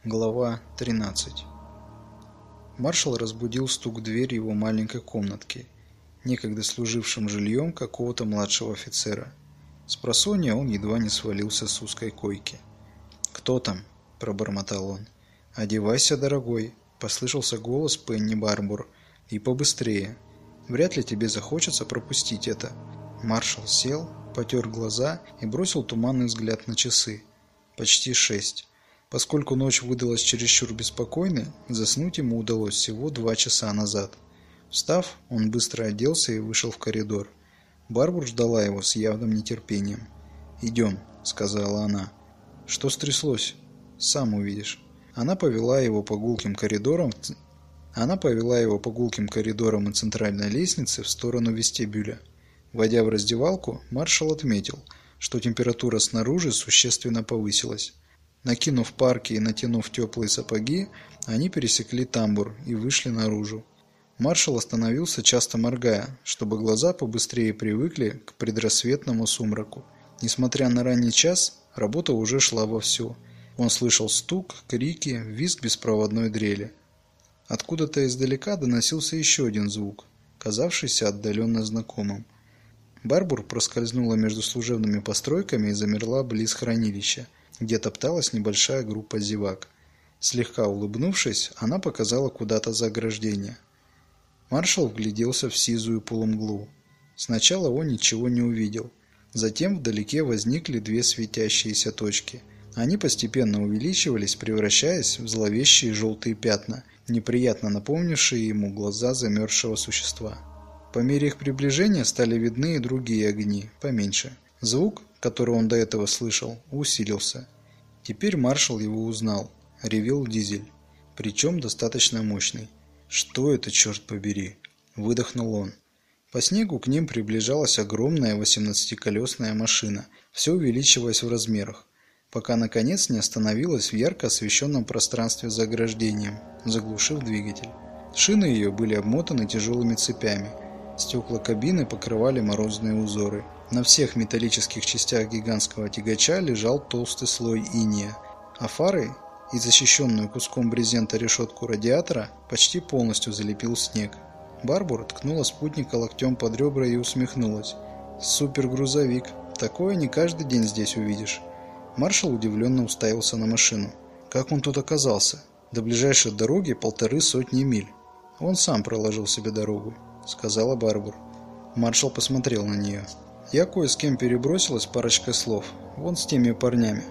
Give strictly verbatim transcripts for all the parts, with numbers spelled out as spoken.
Глава тринадцать. Маршал разбудил стук в дверь его маленькой комнатки, некогда служившим жильем какого-то младшего офицера. Спросонья он едва не свалился с узкой койки. «Кто там?» – пробормотал он. «Одевайся, дорогой», – послышался голос Пенни Барбур. «И побыстрее. Вряд ли тебе захочется пропустить это». Маршал сел, потер глаза и бросил туманный взгляд на часы. Почти шесть. Поскольку ночь выдалась чересчур беспокойной, заснуть ему удалось всего два часа назад. Встав, он быстро оделся и вышел в коридор. Барбур ждала его с явным нетерпением. «Идем», — сказала она. «Что стряслось? Сам увидишь». Она повела его по гулким коридорам, Она повела его по гулким коридорам и центральной лестнице в сторону вестибюля. Войдя в раздевалку, маршал отметил, что температура снаружи существенно повысилась. Накинув парки и натянув теплые сапоги, они пересекли тамбур и вышли наружу. Маршал остановился, часто моргая, чтобы глаза побыстрее привыкли к предрассветному сумраку. Несмотря на ранний час, работа уже шла вовсю. Он слышал стук, крики, визг беспроводной дрели. Откуда-то издалека доносился еще один звук, казавшийся отдаленно знакомым. Барбур проскользнула между служебными постройками и замерла близ хранилища, где топталась небольшая группа зевак. Слегка улыбнувшись, она показала куда-то за ограждение. Маршал вгляделся в сизую полумглу. Сначала он ничего не увидел. Затем вдалеке возникли две светящиеся точки. Они постепенно увеличивались, превращаясь в зловещие желтые пятна, неприятно напомнившие ему глаза замерзшего существа. По мере их приближения стали видны и другие огни, поменьше. Звук, который он до этого слышал, усилился. Теперь маршал его узнал. Ревел дизель. Причем достаточно мощный. «Что это, черт побери?» – выдохнул он. По снегу к ним приближалась огромная восемнадцатиколесная машина, все увеличиваясь в размерах, пока наконец не остановилась в ярко освещенном пространстве за ограждением, заглушив двигатель. Шины ее были обмотаны тяжелыми цепями. Стекла кабины покрывали морозные узоры. На всех металлических частях гигантского тягача лежал толстый слой инея, а фары и защищенную куском брезента решетку радиатора почти полностью залепил снег. Барбур ткнула спутника локтем под ребра и усмехнулась. «Супергрузовик. Такое не каждый день здесь увидишь». Маршал удивленно уставился на машину. Как он тут оказался? До ближайшей дороги полторы сотни миль. Он сам проложил себе дорогу, сказала Барбур. Маршал посмотрел на нее. «Я кое с кем перебросилась парочкой слов. Вон с теми парнями».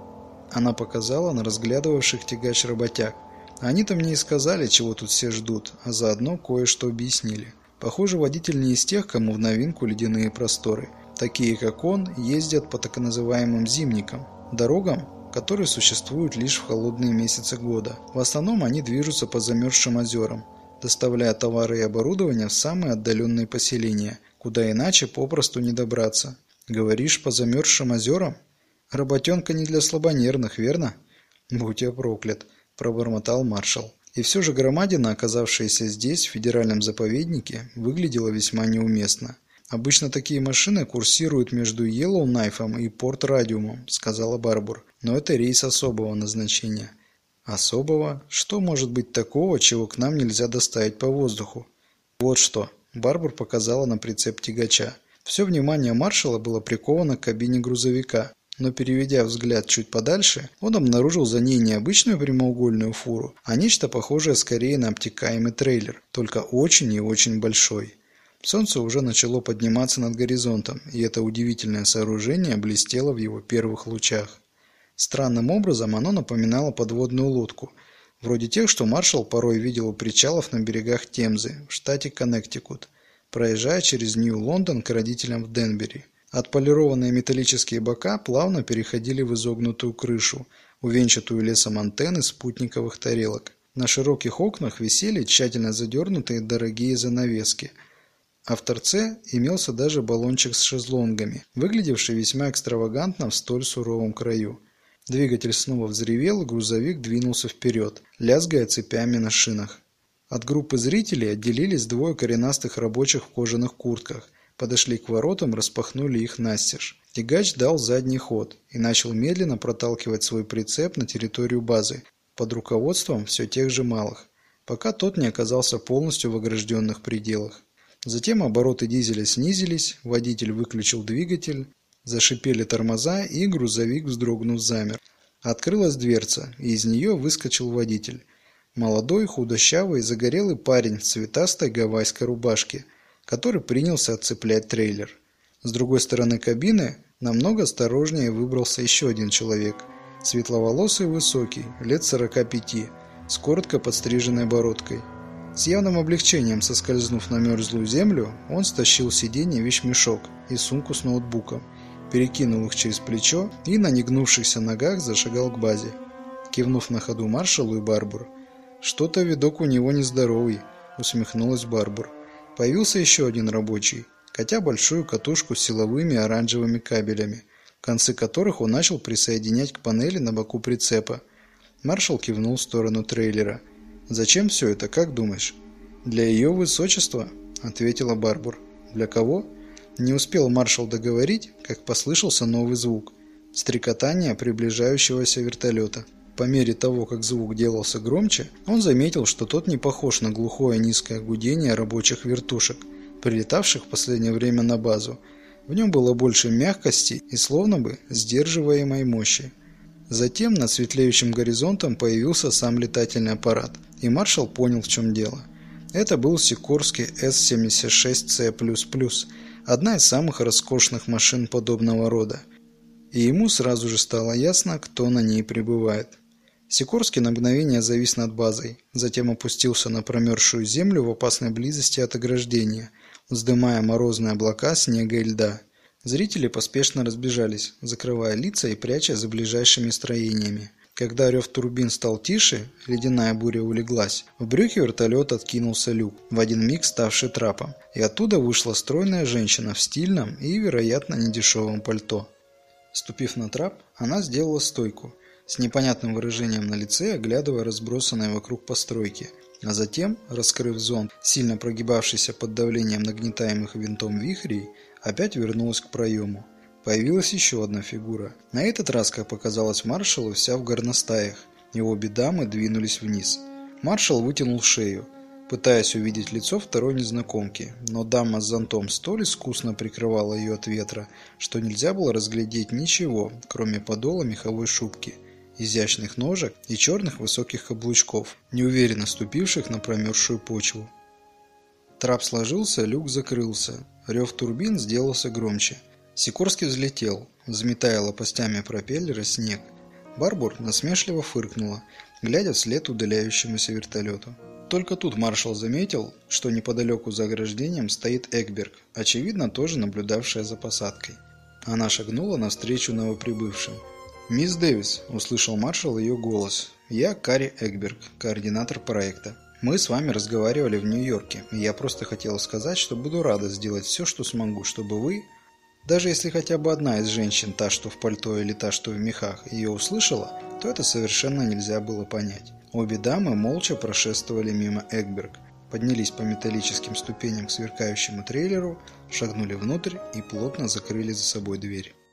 Она показала на разглядывавших тягач работяг. Они-то мне и сказали, чего тут все ждут, а заодно кое-что объяснили. Похоже, водитель не из тех, кому в новинку ледяные просторы. Такие, как он, ездят по так называемым зимникам, дорогам, которые существуют лишь в холодные месяцы года. В основном они движутся по замерзшим озерам, доставляя товары и оборудование в самые отдаленные поселения, куда иначе попросту не добраться. Говоришь, по замерзшим озерам? Работенка не для слабонервных, верно? Будь я проклят, пробормотал маршал. И все же громадина, оказавшаяся здесь, в федеральном заповеднике, выглядела весьма неуместно. «Обычно такие машины курсируют между Йеллоунайфом и Порт-Радиумом», — сказала Барбур. «Но это рейс особого назначения». «Особого? Что может быть такого, чего к нам нельзя доставить по воздуху?» «Вот что», — Барбур показала на прицеп тягача. Все внимание маршала было приковано к кабине грузовика, но, переведя взгляд чуть подальше, он обнаружил за ней не обычную прямоугольную фуру, а нечто похожее скорее на обтекаемый трейлер, только очень и очень большой. Солнце уже начало подниматься над горизонтом, и это удивительное сооружение блестело в его первых лучах. Странным образом оно напоминало подводную лодку, вроде тех, что маршал порой видел у причалов на берегах Темзы в штате Коннектикут, проезжая через Нью-Лондон к родителям в Денбери. Отполированные металлические бока плавно переходили в изогнутую крышу, увенчатую лесом антенн из спутниковых тарелок. На широких окнах висели тщательно задернутые дорогие занавески, а в торце имелся даже баллончик с шезлонгами, выглядевший весьма экстравагантно в столь суровом краю. Двигатель снова взревел, и грузовик двинулся вперед, лязгая цепями на шинах. От группы зрителей отделились двое коренастых рабочих в кожаных куртках, подошли к воротам, распахнули их настежь. Тягач дал задний ход и начал медленно проталкивать свой прицеп на территорию базы, под руководством все тех же малых, пока тот не оказался полностью в огражденных пределах. Затем обороты дизеля снизились, водитель выключил двигатель, зашипели тормоза, и грузовик, вздрогнув, замер. Открылась дверца, и из нее выскочил водитель. Молодой, худощавый, загорелый парень в цветастой гавайской рубашке, который принялся отцеплять трейлер. С другой стороны кабины намного осторожнее выбрался еще один человек. Светловолосый и высокий, лет сорока пяти, с коротко подстриженной бородкой. С явным облегчением соскользнув на мерзлую землю, он стащил с сиденья вещмешок и сумку с ноутбуком, перекинул их через плечо и на негнувшихся ногах зашагал к базе. Кивнув на ходу маршалу и Барбур: «Что-то видок у него нездоровый», — усмехнулась Барбур. Появился еще один рабочий, катя большую катушку с силовыми оранжевыми кабелями, концы которых он начал присоединять к панели на боку прицепа. Маршал кивнул в сторону трейлера. «Зачем все это, как думаешь?» «Для ее высочества», — ответила Барбур. «Для кого?» Не успел маршал договорить, как послышался новый звук — стрекотание приближающегося вертолета. По мере того, как звук делался громче, он заметил, что тот не похож на глухое низкое гудение рабочих вертушек, прилетавших в последнее время на базу. В нем было больше мягкости и словно бы сдерживаемой мощи. Затем над светлеющим горизонтом появился сам летательный аппарат, и маршал понял, в чем дело. Это был Сикорский эс семьдесят шесть цэ плюс плюс, одна из самых роскошных машин подобного рода. И ему сразу же стало ясно, кто на ней прибывает. Сикорский на мгновение завис над базой, затем опустился на промерзшую землю в опасной близости от ограждения, вздымая морозные облака снега и льда. Зрители поспешно разбежались, закрывая лица и пряча за ближайшими строениями. Когда рев турбин стал тише, ледяная буря улеглась, в брюхе вертолета откинулся люк, в один миг ставший трапом, и оттуда вышла стройная женщина в стильном и, вероятно, недешевом пальто. Ступив на трап, она сделала стойку, с непонятным выражением на лице, оглядывая разбросанные вокруг постройки, а затем, раскрыв зонт, сильно прогибавшийся под давлением нагнетаемых винтом вихрей, опять вернулась к проему. Появилась еще одна фигура. На этот раз, как показалось маршалу, вся в горностаях, и обе дамы двинулись вниз. Маршал вытянул шею, пытаясь увидеть лицо второй незнакомки, но дама с зонтом столь искусно прикрывала ее от ветра, что нельзя было разглядеть ничего, кроме подола меховой шубки, изящных ножек и черных высоких каблучков, неуверенно ступивших на промерзшую почву. Трап сложился, люк закрылся, рев турбин сделался громче. Сикорский взлетел, взметая лопастями пропеллера снег. Барбур насмешливо фыркнула, глядя вслед удаляющемуся вертолету. Только тут маршал заметил, что неподалеку за ограждением стоит Эгберг, очевидно, тоже наблюдавшая за посадкой. Она шагнула навстречу новоприбывшим. «Мисс Дэвис», — услышал маршал ее голос, — «я Кари Эгберг, координатор проекта. Мы с вами разговаривали в Нью-Йорке, и я просто хотела сказать, что буду рада сделать все, что смогу, чтобы вы, даже если хотя бы одна из женщин, та, что в пальто или та, что в мехах, ее услышала, то это совершенно нельзя было понять». Обе дамы молча прошествовали мимо Эгберг, поднялись по металлическим ступеням к сверкающему трейлеру, шагнули внутрь и плотно закрыли за собой дверь.